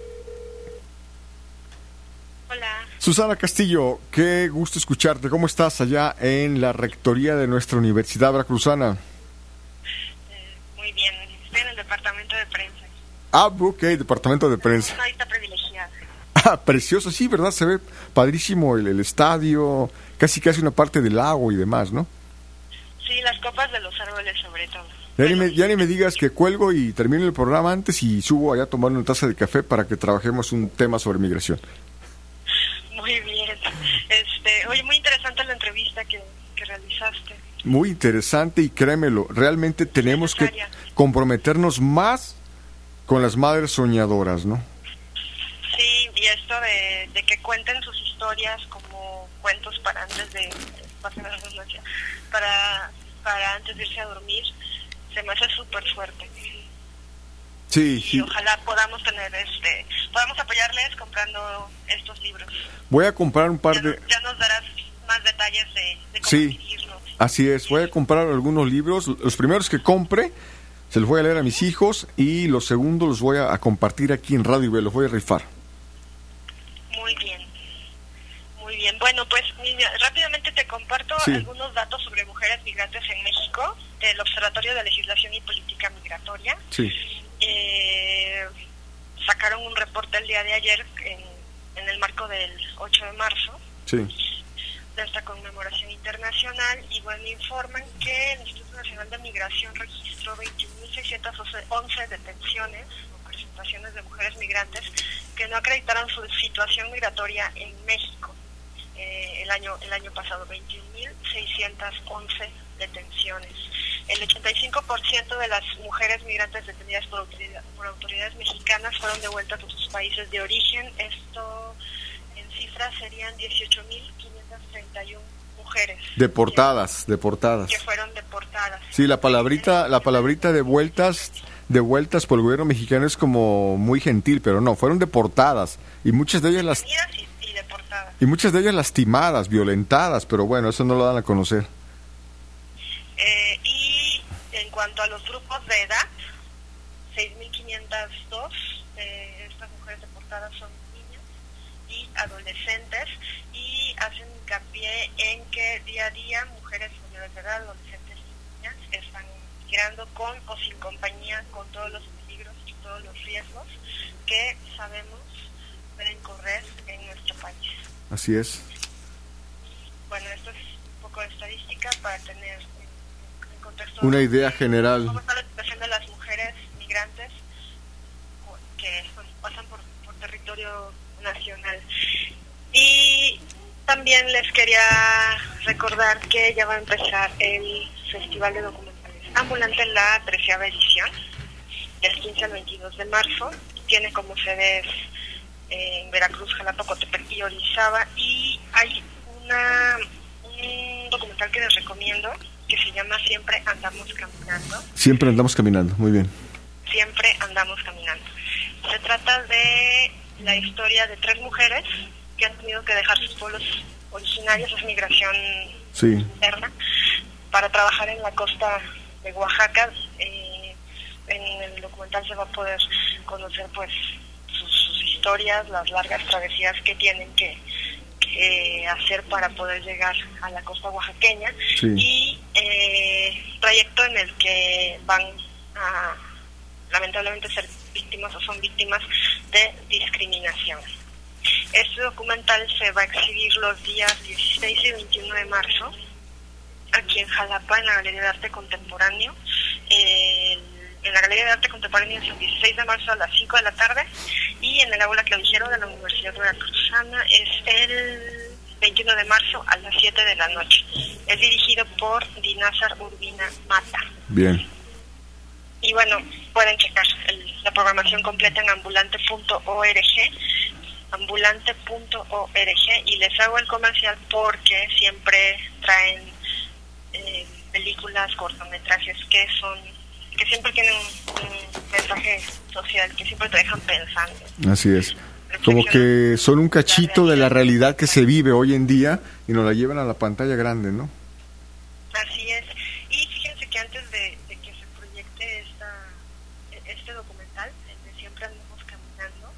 Hola. Susana Castillo, qué gusto escucharte. ¿Cómo estás allá en la rectoría de nuestra Universidad Veracruzana? Eh, muy bien, estoy en el departamento de prensa. Ah, ok, departamento de prensa. Una vista privilegiada. Ah, precioso, sí, ¿verdad? Se ve padrísimo el, el estadio, casi casi una parte del lago y demás, ¿no? Sí, las copas de los árboles sobre todo. Ya, bueno, ni me, ya ni me digas que cuelgo y termino el programa antes y subo allá a tomar una taza de café para que trabajemos un tema sobre migración. Muy bien. Este, oye, muy interesante la entrevista que, que realizaste. Muy interesante y créemelo, realmente tenemos que comprometernos más con las madres soñadoras, ¿no? Sí, y esto de, de que cuenten sus historias como cuentos para antes de, pasen a la noche, para, para antes de irse a dormir, se me hace súper fuerte. Sí, y sí. Ojalá podamos tener, este, podamos apoyarles comprando estos libros. Voy a comprar un par ya, de... no, ya nos darás más detalles de, de cómo Sí, adquirirlos. así es. Voy a comprar algunos libros. Los primeros que compre se los voy a leer a mis hijos y los segundos los voy a, a compartir aquí en Radio I B, los voy a rifar. Muy bien, muy bien. Bueno, pues mira, rápidamente te comparto Sí. algunos datos sobre mujeres migrantes en México del Observatorio de Legislación y Política Migratoria. Sí, Eh, sacaron un reporte el día de ayer en, en el marco del ocho de marzo sí, de esta conmemoración internacional, y bueno, informan que el Instituto Nacional de Migración registró veintiún mil seiscientas once detenciones o presentaciones de mujeres migrantes que no acreditaron su situación migratoria en México. Eh, el año el año pasado, veintiún mil seiscientas once detenciones. El ochenta y cinco por ciento de las mujeres migrantes detenidas por, autoridad, por autoridades mexicanas fueron devueltas a sus países de origen. Esto en cifras serían dieciocho mil quinientas treinta y una mujeres. deportadas, deportadas. Que fueron deportadas. Sí, la palabrita, la palabrita de vueltas, de vueltas por el gobierno mexicano es como muy gentil, pero no, fueron deportadas y muchas de ellas las Detenidas y, y deportadas. y muchas de ellas lastimadas, violentadas, pero bueno, eso no lo dan a conocer. Eh, y en cuanto a los grupos de edad, seis mil quinientos dos de estas mujeres deportadas son niñas y adolescentes, y hacen hincapié en que día a día mujeres mayores de edad, adolescentes y niñas están migrando con o sin compañía, con todos los peligros y todos los riesgos que sabemos pueden correr en nuestro país. Así es. Bueno, esto es un poco de estadística para tener en, en contexto Una idea general. cómo está la situación de las mujeres migrantes que pues, pasan por, por territorio nacional. Y también les quería recordar que ya va a empezar el Festival de Documentales Ambulante, la treceava edición, del quince al veintidós de marzo. Tiene como sedes en Veracruz, Jalapa, Coatepec y Orizaba, y hay una un documental que les recomiendo que se llama Siempre Andamos Caminando. Siempre andamos caminando, muy bien. Siempre Andamos Caminando. Se trata de la historia de tres mujeres que han tenido que dejar sus pueblos originarios, es migración Sí, interna, para trabajar en la costa de Oaxaca. Eh, en el documental se va a poder conocer pues sus, sus historias, las largas travesías que tienen que, que hacer para poder llegar a la costa oaxaqueña, sí. y eh, trayecto en el que van a lamentablemente ser víctimas o son víctimas de discriminación. Este documental se va a exhibir los días dieciséis y veintiuno de marzo aquí en Jalapa, en la Galería de Arte Contemporáneo. Eh, en la Galería de Arte Contemporáneo es el dieciséis de marzo a las cinco de la tarde, y en el Aula Clavijero de la Universidad Veracruzana es el veintiuno de marzo a las siete de la noche. Es dirigido por Dinázar Urbina Mata. Bien. Y bueno, pueden checar el, la programación completa en ambulante punto org, ambulante punto org, y les hago el comercial porque siempre traen eh, películas, cortometrajes que son que siempre tienen un, un mensaje social, que siempre te dejan pensando. Así es. Como que son un cachito de la realidad que se vive hoy en día y nos la llevan a la pantalla grande, ¿no? Así es. Y fíjense que antes de, de que se proyecte esta, este documental, el de Siempre Andamos Caminando,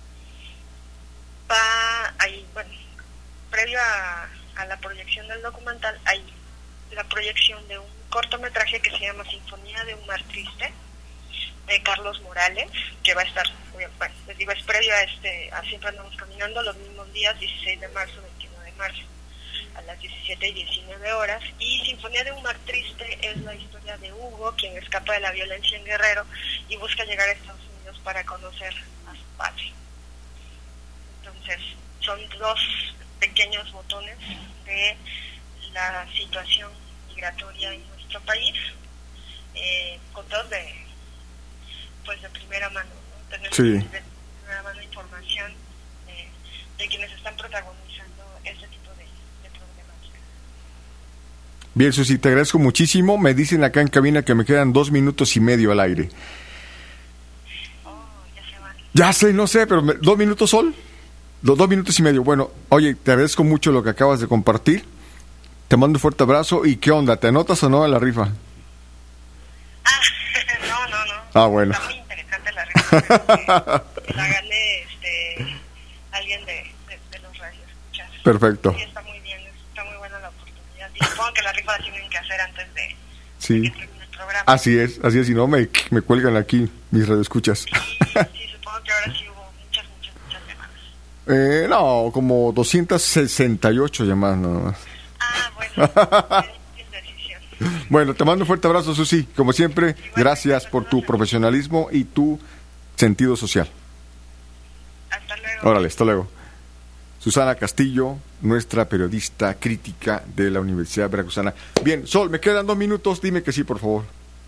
va ahí, bueno, previo a, a la proyección del documental, hay la proyección de un cortometraje que se llama Sinfonía de un Mar Triste, de Carlos Morales, que va a estar, bueno, les digo, es previo a este, a Siempre Andamos Caminando, los mismos días, dieciséis de marzo, veintiuno de marzo, a las diecisiete y diecinueve horas. Y Sinfonía de un Mar Triste es la historia de Hugo, quien escapa de la violencia en Guerrero y busca llegar a Estados Unidos para conocer a su padre. Entonces, son dos pequeños botones de la situación migratoria en nuestro país, eh, contados de pues de primera mano, ¿no? Tener Sí. de primera mano información de, de quienes están protagonizando este tipo de, de problemáticas. Bien, Susi, te agradezco muchísimo. Me dicen acá en cabina que me quedan dos minutos y medio al aire. Oh, ya se van. Ya sé, no sé, pero me- ¿dos minutos, Sol? Dos, dos minutos y medio. Bueno, oye, te agradezco mucho lo que acabas de compartir. Te mando un fuerte abrazo. ¿Y qué onda? ¿Te anotas o no a la rifa? Ah, no, no, no. Ah, bueno. Está muy interesante la rifa. que La gané este, alguien de, de, de los radioescuchas. Perfecto. Sí, está muy bien, está muy buena la oportunidad. Y supongo que la rifa la tienen que hacer antes de, Sí. de que termine el programa. Así es, así es. Si no, me, me cuelgan aquí mis radioescuchas. Sí, sí, supongo que ahora sí hubo muchas, muchas, muchas llamadas. Eh, no, como doscientas sesenta y ocho llamadas nada más. Ah, bueno, es decisión. Bueno, te mando un fuerte abrazo, Susi. Como siempre, gracias por tu profesionalismo y tu sentido social. Hasta luego. Órale, hasta luego. Susana Castillo, nuestra periodista crítica de la Universidad Veracruzana. Bien, Sol, me quedan dos minutos. Dime que sí, por favor.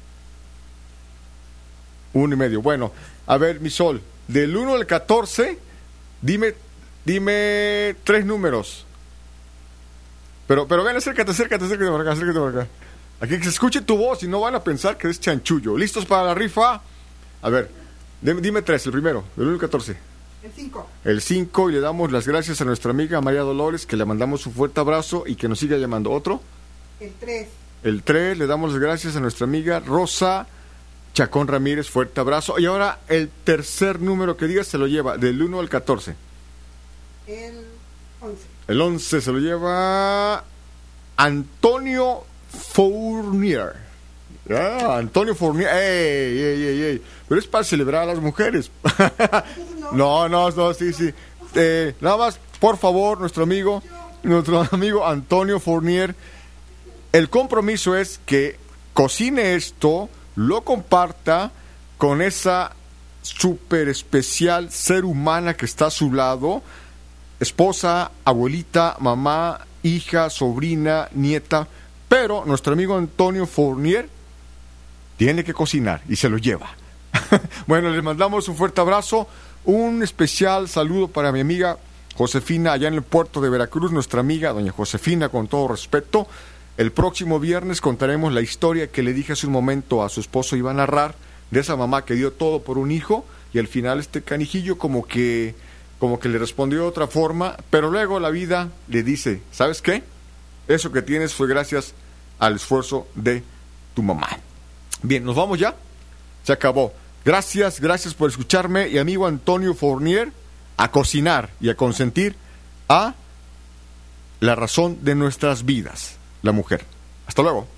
Uno y medio. Bueno, a ver, mi Sol, del uno al catorce, dime, dime tres números. Pero, pero ven, acércate, acércate, acércate por acá, acércate por acá. Aquí que se escuche tu voz y no van a pensar que es chanchullo. ¿Listos para la rifa? A ver, dime, dime tres, el primero, del uno al catorce. El cinco. El cinco, y le damos las gracias a nuestra amiga María Dolores, que le mandamos un fuerte abrazo y que nos siga llamando. ¿Otro? El tres. El tres, le damos las gracias a nuestra amiga Rosa Chacón Ramírez, fuerte abrazo. Y ahora el tercer número que digas se lo lleva, del uno al catorce. El once. El once se lo lleva Antonio Fournier. Ah, Antonio Fournier. ¡Ey, ey, ey, ey! Pero es para celebrar a las mujeres. no, no, no, sí, sí. Eh, nada más, por favor, nuestro amigo, nuestro amigo Antonio Fournier, el compromiso es que cocine esto, lo comparta con esa súper especial ser humana que está a su lado, esposa, abuelita, mamá, hija, sobrina, nieta, pero nuestro amigo Antonio Fournier tiene que cocinar y se lo lleva. Bueno, les mandamos un fuerte abrazo, un especial saludo para mi amiga Josefina allá en el puerto de Veracruz, nuestra amiga doña Josefina, con todo respeto. El próximo viernes contaremos la historia que le dije hace un momento a su esposo, iba a narrar, de esa mamá que dio todo por un hijo y al final este canijillo como que como que le respondió de otra forma, pero luego la vida le dice, ¿sabes qué? Eso que tienes fue gracias al esfuerzo de tu mamá. Bien, ¿nos vamos ya? Se acabó. Gracias, gracias por escucharme, y amigo Antonio Fournier, a cocinar y a consentir a la razón de nuestras vidas, la mujer. Hasta luego.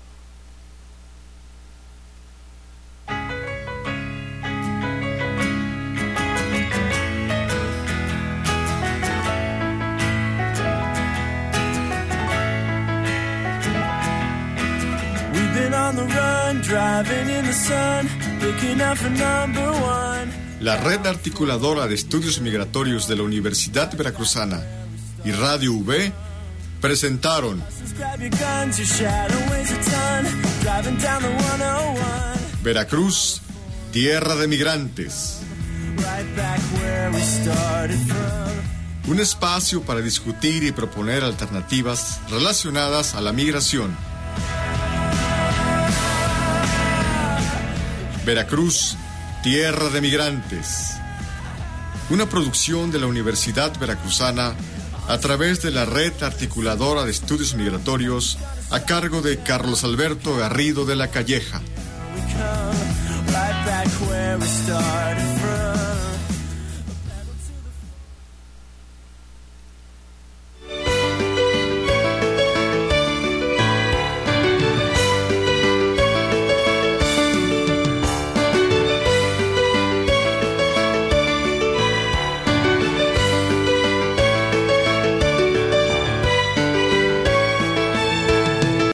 La Red Articuladora de Estudios Migratorios de la Universidad Veracruzana y Radio V presentaron Veracruz, tierra de migrantes. Un espacio para discutir y proponer alternativas relacionadas a la migración. Veracruz, tierra de migrantes. Una producción de la Universidad Veracruzana a través de la Red Articuladora de Estudios Migratorios a cargo de Carlos Alberto Garrido de la Calleja.